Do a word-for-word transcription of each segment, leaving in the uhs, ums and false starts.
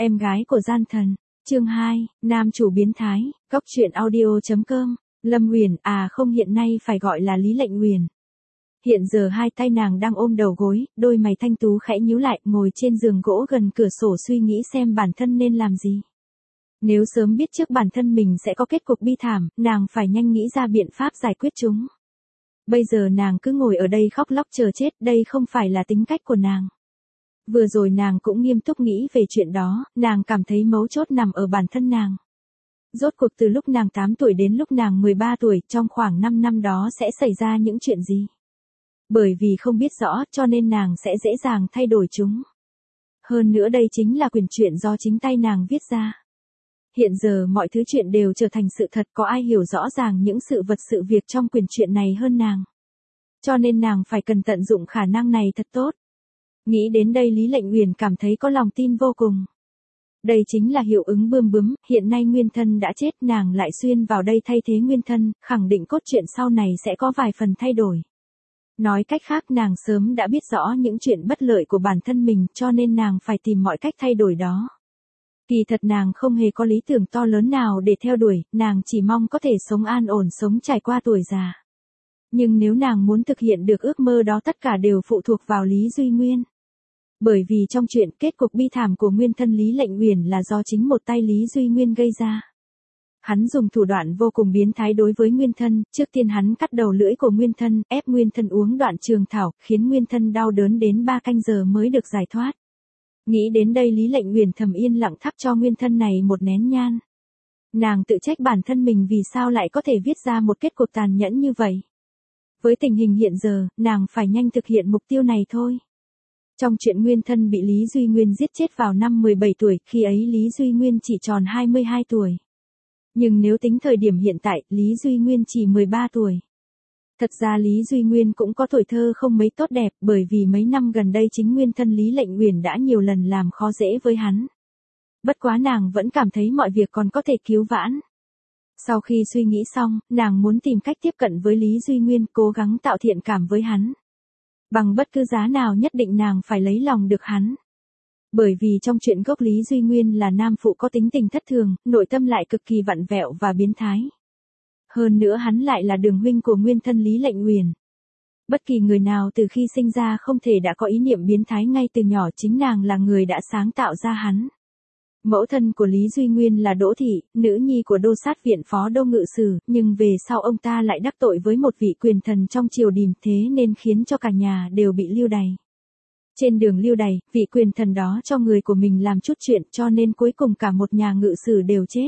Em gái của gian thần. Chương hai, nam chủ biến thái, góc truyện audio.com. Lâm Huyền, à không hiện nay phải gọi là Lý Lệnh Huyền. Hiện giờ hai tay nàng đang ôm đầu gối, đôi mày thanh tú khẽ nhíu lại, ngồi trên giường gỗ gần cửa sổ suy nghĩ xem bản thân nên làm gì. Nếu sớm biết trước bản thân mình sẽ có kết cục bi thảm, nàng phải nhanh nghĩ ra biện pháp giải quyết chúng. Bây giờ nàng cứ ngồi ở đây khóc lóc chờ chết, đây không phải là tính cách của nàng. Vừa rồi nàng cũng nghiêm túc nghĩ về chuyện đó, nàng cảm thấy mấu chốt nằm ở bản thân nàng. Rốt cuộc từ lúc nàng tám tuổi đến lúc nàng mười ba tuổi, trong khoảng năm năm đó sẽ xảy ra những chuyện gì? Bởi vì không biết rõ cho nên nàng sẽ dễ dàng thay đổi chúng. Hơn nữa đây chính là quyển truyện do chính tay nàng viết ra. Hiện giờ mọi thứ chuyện đều trở thành sự thật, có ai hiểu rõ ràng những sự vật sự việc trong quyển truyện này hơn nàng. Cho nên nàng phải cần tận dụng khả năng này thật tốt. Nghĩ đến đây Lý Lệnh Huyền cảm thấy có lòng tin vô cùng. Đây chính là hiệu ứng bươm bướm, hiện nay nguyên thân đã chết nàng lại xuyên vào đây thay thế nguyên thân, khẳng định cốt truyện sau này sẽ có vài phần thay đổi. Nói cách khác nàng sớm đã biết rõ những chuyện bất lợi của bản thân mình cho nên nàng phải tìm mọi cách thay đổi đó. Kỳ thật nàng không hề có lý tưởng to lớn nào để theo đuổi, nàng chỉ mong có thể sống an ổn sống trải qua tuổi già. Nhưng nếu nàng muốn thực hiện được ước mơ đó tất cả đều phụ thuộc vào Lý Duy Nguyên. Bởi vì trong chuyện kết cục bi thảm của nguyên thân Lý Lệnh Huyền là do chính một tay Lý Duy Nguyên gây ra. Hắn dùng thủ đoạn vô cùng biến thái đối với nguyên thân, trước tiên hắn cắt đầu lưỡi của nguyên thân, ép nguyên thân uống đoạn trường thảo, khiến nguyên thân đau đớn đến ba canh giờ mới được giải thoát. Nghĩ đến đây Lý Lệnh Huyền thầm yên lặng thắp cho nguyên thân này một nén nhang. Nàng tự trách bản thân mình vì sao lại có thể viết ra một kết cục tàn nhẫn như vậy. Với tình hình hiện giờ, nàng phải nhanh thực hiện mục tiêu này thôi. Trong chuyện nguyên thân bị Lý Duy Nguyên giết chết vào năm mười bảy tuổi, khi ấy Lý Duy Nguyên chỉ tròn hai mươi hai tuổi. Nhưng nếu tính thời điểm hiện tại, Lý Duy Nguyên chỉ mười ba tuổi. Thật ra Lý Duy Nguyên cũng có tuổi thơ không mấy tốt đẹp, bởi vì mấy năm gần đây chính nguyên thân Lý Lệnh Huyền đã nhiều lần làm khó dễ với hắn. Bất quá nàng vẫn cảm thấy mọi việc còn có thể cứu vãn. Sau khi suy nghĩ xong, nàng muốn tìm cách tiếp cận với Lý Duy Nguyên, cố gắng tạo thiện cảm với hắn. Bằng bất cứ giá nào nhất định nàng phải lấy lòng được hắn. Bởi vì trong chuyện gốc Lý Duy Nguyên là nam phụ có tính tình thất thường, nội tâm lại cực kỳ vặn vẹo và biến thái. Hơn nữa hắn lại là đường huynh của nguyên thân Lý Lệnh Huyền. Bất kỳ người nào từ khi sinh ra không thể đã có ý niệm biến thái ngay từ nhỏ, chính nàng là người đã sáng tạo ra hắn. Mẫu thân của Lý Duy Nguyên là Đỗ Thị, nữ nhi của đô sát viện phó đô ngự sử, nhưng về sau ông ta lại đắc tội với một vị quyền thần trong triều đình, thế nên khiến cho cả nhà đều bị lưu đày. Trên đường lưu đày, vị quyền thần đó cho người của mình làm chút chuyện cho nên cuối cùng cả một nhà ngự sử đều chết.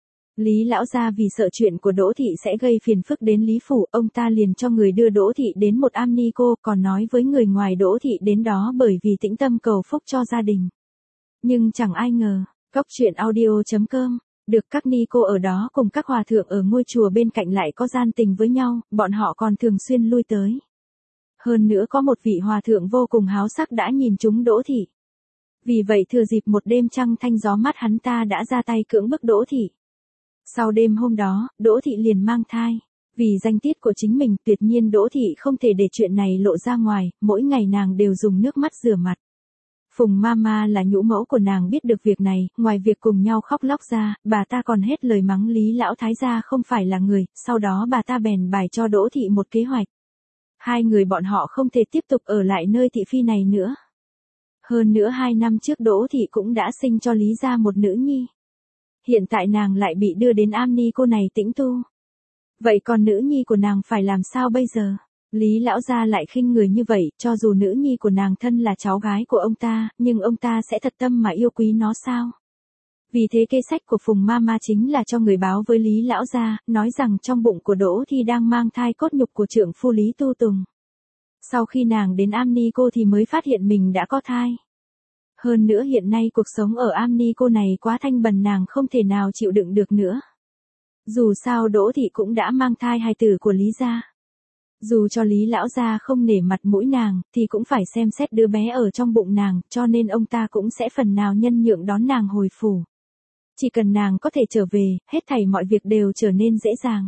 Lý lão gia vì sợ chuyện của Đỗ Thị sẽ gây phiền phức đến Lý phủ, ông ta liền cho người đưa Đỗ Thị đến một am ni cô, còn nói với người ngoài Đỗ Thị đến đó bởi vì tĩnh tâm cầu phúc cho gia đình. Nhưng chẳng ai ngờ, góc truyện audio.com, được các ni cô ở đó cùng các hòa thượng ở ngôi chùa bên cạnh lại có gian tình với nhau, bọn họ còn thường xuyên lui tới. Hơn nữa có một vị hòa thượng vô cùng háo sắc đã nhìn trúng Đỗ Thị. Vì vậy thừa dịp một đêm trăng thanh gió mát hắn ta đã ra tay cưỡng bức Đỗ Thị. Sau đêm hôm đó, Đỗ Thị liền mang thai. Vì danh tiết của chính mình, tuyệt nhiên Đỗ Thị không thể để chuyện này lộ ra ngoài, mỗi ngày nàng đều dùng nước mắt rửa mặt. Phùng Mama là nhũ mẫu của nàng biết được việc này, ngoài việc cùng nhau khóc lóc ra, bà ta còn hết lời mắng Lý lão thái gia không phải là người, sau đó bà ta bèn bày cho Đỗ Thị một kế hoạch. Hai người bọn họ không thể tiếp tục ở lại nơi thị phi này nữa. Hơn nữa hai năm trước Đỗ Thị cũng đã sinh cho Lý gia một nữ nhi. Hiện tại nàng lại bị đưa đến am ni cô này tĩnh tu. Vậy còn nữ nhi của nàng phải làm sao bây giờ? Lý lão gia lại khinh người như vậy, cho dù nữ nhi của nàng thân là cháu gái của ông ta, nhưng ông ta sẽ thật tâm mà yêu quý nó sao? Vì thế kế sách của Phùng Mama chính là cho người báo với Lý lão gia, nói rằng trong bụng của Đỗ Thị đang mang thai cốt nhục của trượng phu Lý Tu Tùng. Sau khi nàng đến am ni cô thì mới phát hiện mình đã có thai. Hơn nữa hiện nay cuộc sống ở am ni cô này quá thanh bần, nàng không thể nào chịu đựng được nữa. Dù sao Đỗ Thị cũng đã mang thai hài tử của Lý gia. Dù cho Lý lão gia không nể mặt mũi nàng, thì cũng phải xem xét đứa bé ở trong bụng nàng, cho nên ông ta cũng sẽ phần nào nhân nhượng đón nàng hồi phủ. Chỉ cần nàng có thể trở về, hết thảy mọi việc đều trở nên dễ dàng.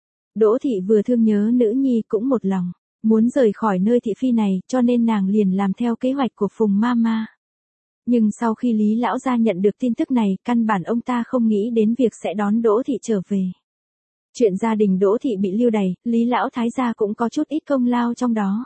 Đỗ Thị vừa thương nhớ nữ nhi cũng một lòng, muốn rời khỏi nơi thị phi này, cho nên nàng liền làm theo kế hoạch của Phùng Mama. Nhưng sau khi Lý lão gia nhận được tin tức này, căn bản ông ta không nghĩ đến việc sẽ đón Đỗ Thị trở về. Chuyện gia đình Đỗ Thị bị lưu đày, Lý lão thái gia cũng có chút ít công lao trong đó.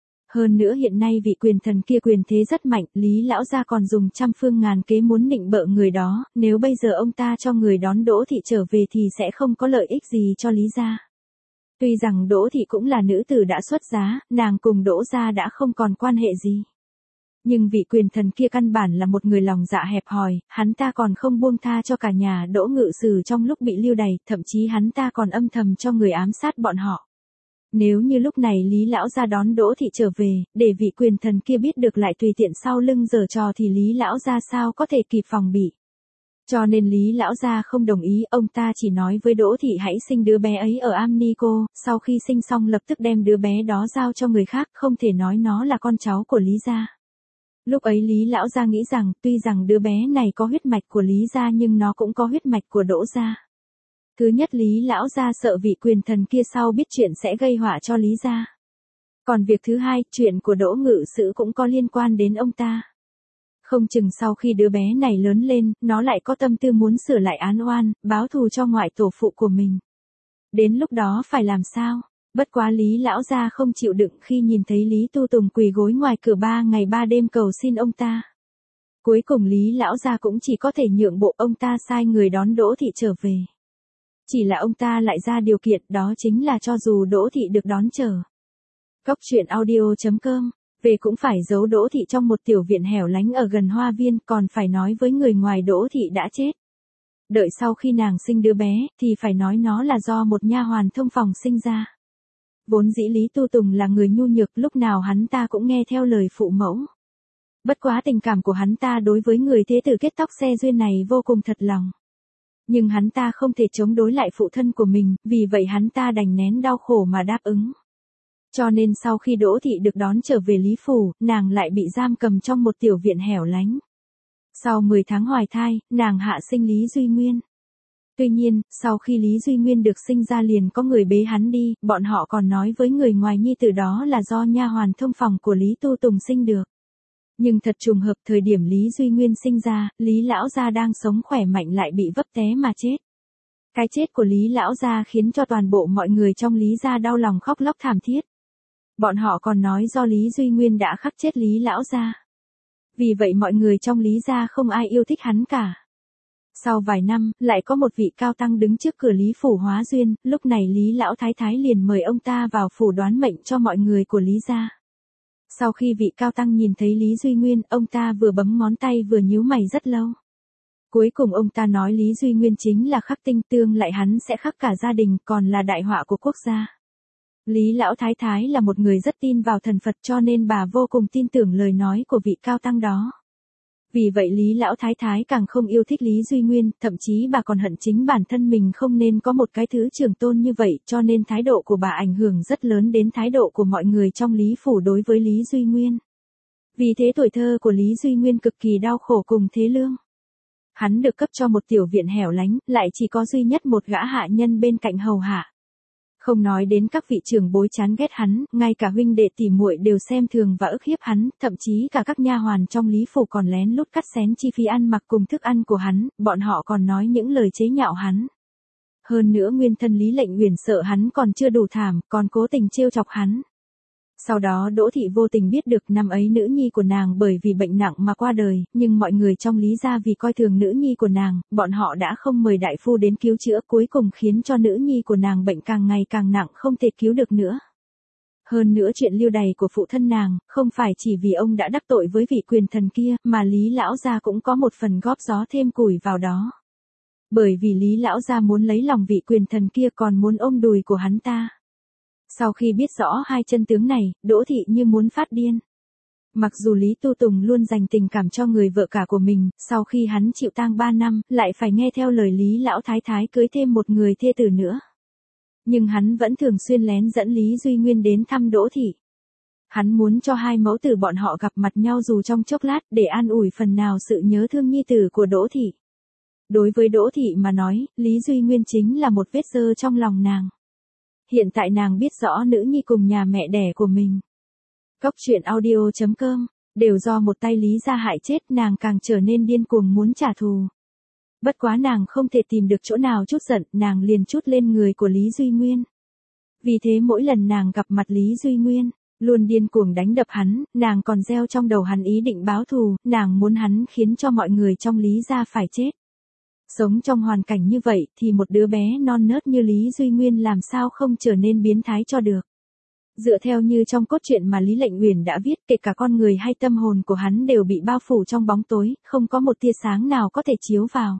Hơn nữa hiện nay vị quyền thần kia quyền thế rất mạnh, Lý lão gia còn dùng trăm phương ngàn kế muốn nịnh bợ người đó, nếu bây giờ ông ta cho người đón Đỗ Thị trở về thì sẽ không có lợi ích gì cho Lý gia. Tuy rằng Đỗ Thị cũng là nữ tử đã xuất giá, nàng cùng Đỗ gia đã không còn quan hệ gì. Nhưng vị quyền thần kia căn bản là một người lòng dạ hẹp hòi, hắn ta còn không buông tha cho cả nhà Đỗ Ngự Sử trong lúc bị lưu đày, thậm chí hắn ta còn âm thầm cho người ám sát bọn họ. Nếu như lúc này Lý lão gia đón Đỗ Thị trở về, để vị quyền thần kia biết được lại tùy tiện sau lưng giở trò thì Lý lão gia sao có thể kịp phòng bị. Cho nên Lý lão gia không đồng ý, ông ta chỉ nói với Đỗ Thị hãy sinh đứa bé ấy ở Am Ni Cô, sau khi sinh xong lập tức đem đứa bé đó giao cho người khác, không thể nói nó là con cháu của Lý gia. Lúc ấy Lý lão gia nghĩ rằng, tuy rằng đứa bé này có huyết mạch của Lý gia nhưng nó cũng có huyết mạch của Đỗ gia. Thứ nhất Lý lão gia sợ vị quyền thần kia sau biết chuyện sẽ gây họa cho Lý gia. Còn việc thứ hai, chuyện của Đỗ Ngự Sử cũng có liên quan đến ông ta. Không chừng sau khi đứa bé này lớn lên, nó lại có tâm tư muốn sửa lại án oan, báo thù cho ngoại tổ phụ của mình. Đến lúc đó phải làm sao? Bất quá Lý lão gia không chịu đựng khi nhìn thấy Lý Tu Tùng quỳ gối ngoài cửa ba ngày ba đêm cầu xin ông ta. Cuối cùng Lý lão gia cũng chỉ có thể nhượng bộ, ông ta sai người đón Đỗ Thị trở về. Chỉ là ông ta lại ra điều kiện, đó chính là cho dù Đỗ Thị được đón trở. Cóc truyện audio chấm com, về cũng phải giấu Đỗ Thị trong một tiểu viện hẻo lánh ở gần hoa viên, còn phải nói với người ngoài Đỗ Thị đã chết. Đợi sau khi nàng sinh đứa bé, thì phải nói nó là do một nha hoàn thông phòng sinh ra. Vốn dĩ Lý Tu Tùng là người nhu nhược, lúc nào hắn ta cũng nghe theo lời phụ mẫu. Bất quá tình cảm của hắn ta đối với người thế tử kết tóc xe duyên này vô cùng thật lòng. Nhưng hắn ta không thể chống đối lại phụ thân của mình, vì vậy hắn ta đành nén đau khổ mà đáp ứng. Cho nên sau khi Đỗ Thị được đón trở về Lý Phủ, nàng lại bị giam cầm trong một tiểu viện hẻo lánh. Sau mười tháng hoài thai, nàng hạ sinh Lý Duy Nguyên. Tuy nhiên, sau khi Lý Duy Nguyên được sinh ra liền có người bế hắn đi, bọn họ còn nói với người ngoài nhi tử đó là do nha hoàn thông phòng của Lý Tu Tùng sinh được. Nhưng thật trùng hợp thời điểm Lý Duy Nguyên sinh ra, Lý lão gia đang sống khỏe mạnh lại bị vấp té mà chết. Cái chết của Lý lão gia khiến cho toàn bộ mọi người trong Lý gia đau lòng khóc lóc thảm thiết. Bọn họ còn nói do Lý Duy Nguyên đã khắc chết Lý lão gia. Vì vậy mọi người trong Lý gia không ai yêu thích hắn cả. Sau vài năm, lại có một vị cao tăng đứng trước cửa Lý Phủ hóa duyên, lúc này Lý lão thái thái liền mời ông ta vào phủ đoán mệnh cho mọi người của Lý gia. Sau khi vị cao tăng nhìn thấy Lý Duy Nguyên, ông ta vừa bấm ngón tay vừa nhíu mày rất lâu. Cuối cùng ông ta nói Lý Duy Nguyên chính là khắc tinh, tương lại hắn sẽ khắc cả gia đình, còn là đại họa của quốc gia. Lý lão thái thái là một người rất tin vào thần Phật, cho nên bà vô cùng tin tưởng lời nói của vị cao tăng đó. Vì vậy Lý lão thái thái càng không yêu thích Lý Duy Nguyên, thậm chí bà còn hận chính bản thân mình không nên có một cái thứ trưởng tôn như vậy, cho nên thái độ của bà ảnh hưởng rất lớn đến thái độ của mọi người trong Lý Phủ đối với Lý Duy Nguyên. Vì thế tuổi thơ của Lý Duy Nguyên cực kỳ đau khổ cùng thê lương. Hắn được cấp cho một tiểu viện hẻo lánh, lại chỉ có duy nhất một gã hạ nhân bên cạnh hầu hạ. Không nói đến các vị trưởng bối chán ghét hắn, ngay cả huynh đệ tỉ muội đều xem thường và ức hiếp hắn, thậm chí cả các nha hoàn trong Lý Phủ còn lén lút cắt xén chi phí ăn mặc cùng thức ăn của hắn, bọn họ còn nói những lời chế nhạo hắn. Hơn nữa nguyên thân Lý Lệnh Uyển sợ hắn còn chưa đủ thảm, còn cố tình trêu chọc hắn. Sau đó Đỗ Thị vô tình biết được năm ấy nữ nhi của nàng bởi vì bệnh nặng mà qua đời, nhưng mọi người trong Lý gia vì coi thường nữ nhi của nàng, bọn họ đã không mời đại phu đến cứu chữa, cuối cùng khiến cho nữ nhi của nàng bệnh càng ngày càng nặng không thể cứu được nữa. Hơn nữa chuyện lưu đày của phụ thân nàng, không phải chỉ vì ông đã đắc tội với vị quyền thần kia, mà Lý lão gia cũng có một phần góp gió thêm củi vào đó. Bởi vì Lý lão gia muốn lấy lòng vị quyền thần kia còn muốn ôm đùi của hắn ta. Sau khi biết rõ hai chân tướng này, Đỗ Thị như muốn phát điên. Mặc dù Lý Tu Tùng luôn dành tình cảm cho người vợ cả của mình, sau khi hắn chịu tang ba năm, lại phải nghe theo lời Lý lão thái thái cưới thêm một người thê tử nữa. Nhưng hắn vẫn thường xuyên lén dẫn Lý Duy Nguyên đến thăm Đỗ Thị. Hắn muốn cho hai mẫu tử bọn họ gặp mặt nhau dù trong chốc lát để an ủi phần nào sự nhớ thương nhi tử của Đỗ Thị. Đối với Đỗ Thị mà nói, Lý Duy Nguyên chính là một vết dơ trong lòng nàng. Hiện tại nàng biết rõ nữ nhi cùng nhà mẹ đẻ của mình. Cóc truyện audio chấm com Đều do một tay Lý gia hại chết, nàng càng trở nên điên cuồng muốn trả thù. Bất quá nàng không thể tìm được chỗ nào trút giận, nàng liền trút lên người của Lý Duy Nguyên. Vì thế mỗi lần nàng gặp mặt Lý Duy Nguyên, luôn điên cuồng đánh đập hắn, nàng còn gieo trong đầu hắn ý định báo thù, nàng muốn hắn khiến cho mọi người trong Lý gia phải chết. Sống trong hoàn cảnh như vậy thì một đứa bé non nớt như Lý Duy Nguyên làm sao không trở nên biến thái cho được. Dựa theo như trong cốt truyện mà Lý Lệnh Uyển đã viết, kể cả con người hay tâm hồn của hắn đều bị bao phủ trong bóng tối, không có một tia sáng nào có thể chiếu vào.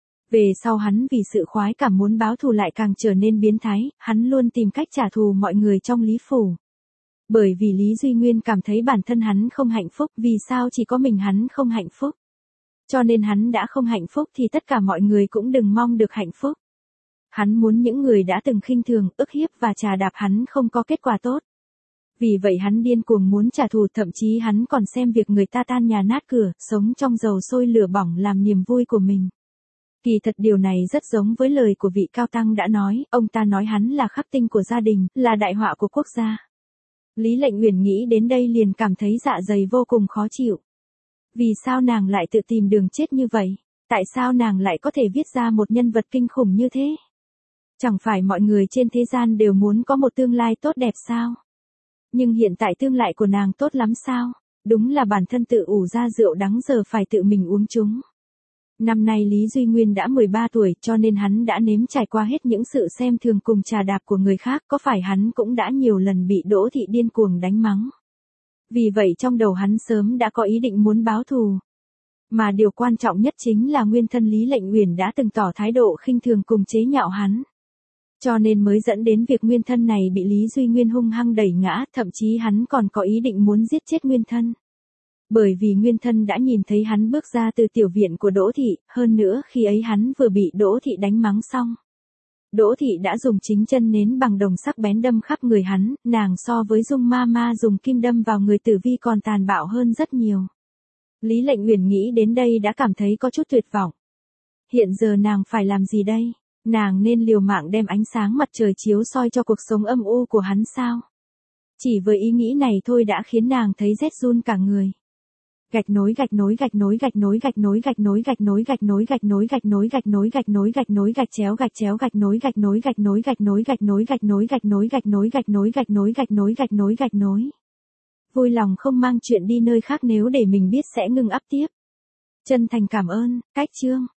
Về sau hắn vì sự khoái cảm muốn báo thù lại càng trở nên biến thái, hắn luôn tìm cách trả thù mọi người trong Lý phủ. Bởi vì Lý Duy Nguyên cảm thấy bản thân hắn không hạnh phúc, vì sao chỉ có mình hắn không hạnh phúc. Cho nên hắn đã không hạnh phúc thì tất cả mọi người cũng đừng mong được hạnh phúc. Hắn muốn những người đã từng khinh thường, ức hiếp và trà đạp hắn không có kết quả tốt. Vì vậy hắn điên cuồng muốn trả thù, thậm chí hắn còn xem việc người ta tan nhà nát cửa, sống trong dầu sôi lửa bỏng làm niềm vui của mình. Kỳ thật điều này rất giống với lời của vị cao tăng đã nói, ông ta nói hắn là khắc tinh của gia đình, là đại họa của quốc gia. Lý Lệnh Uyển nghĩ đến đây liền cảm thấy dạ dày vô cùng khó chịu. Vì sao nàng lại tự tìm đường chết như vậy? Tại sao nàng lại có thể viết ra một nhân vật kinh khủng như thế? Chẳng phải mọi người trên thế gian đều muốn có một tương lai tốt đẹp sao? Nhưng hiện tại tương lai của nàng tốt lắm sao? Đúng là bản thân tự ủ ra rượu đắng giờ phải tự mình uống chúng. Năm nay Lý Duy Nguyên đã mười ba tuổi, cho nên hắn đã nếm trải qua hết những sự xem thường cùng trà đạp của người khác, có phải hắn cũng đã nhiều lần bị Đỗ thị điên cuồng đánh mắng. Vì vậy trong đầu hắn sớm đã có ý định muốn báo thù. Mà điều quan trọng nhất chính là nguyên thân Lý Lệnh Uyển đã từng tỏ thái độ khinh thường cùng chế nhạo hắn. Cho nên mới dẫn đến việc nguyên thân này bị Lý Duy Nguyên hung hăng đẩy ngã, thậm chí hắn còn có ý định muốn giết chết nguyên thân. Bởi vì nguyên thân đã nhìn thấy hắn bước ra từ tiểu viện của Đỗ thị, hơn nữa khi ấy hắn vừa bị Đỗ thị đánh mắng xong. Đỗ thị đã dùng chính chân nến bằng đồng sắc bén đâm khắp người hắn, nàng so với Dung ma ma dùng kim đâm vào người Tử Vi còn tàn bạo hơn rất nhiều. Lý Lệnh Uyển nghĩ đến đây đã cảm thấy có chút tuyệt vọng. Hiện giờ nàng phải làm gì đây? Nàng nên liều mạng đem ánh sáng mặt trời chiếu soi cho cuộc sống âm u của hắn sao? Chỉ với ý nghĩ này thôi đã khiến nàng thấy rét run cả người. Gạch nối gạch nối gạch nối gạch nối gạch nối gạch nối gạch nối gạch nối gạch nối gạch nối gạch nối gạch nối gạch nối gạch chéo gạch chéo gạch nối gạch nối gạch nối gạch nối gạch nối gạch nối gạch nối gạch nối gạch nối gạch nối gạch nối gạch nối gạch nối. Vui lòng không mang chuyện đi nơi khác, nếu để mình biết sẽ ngừng up tiếp. Chân thành cảm ơn. Cách chương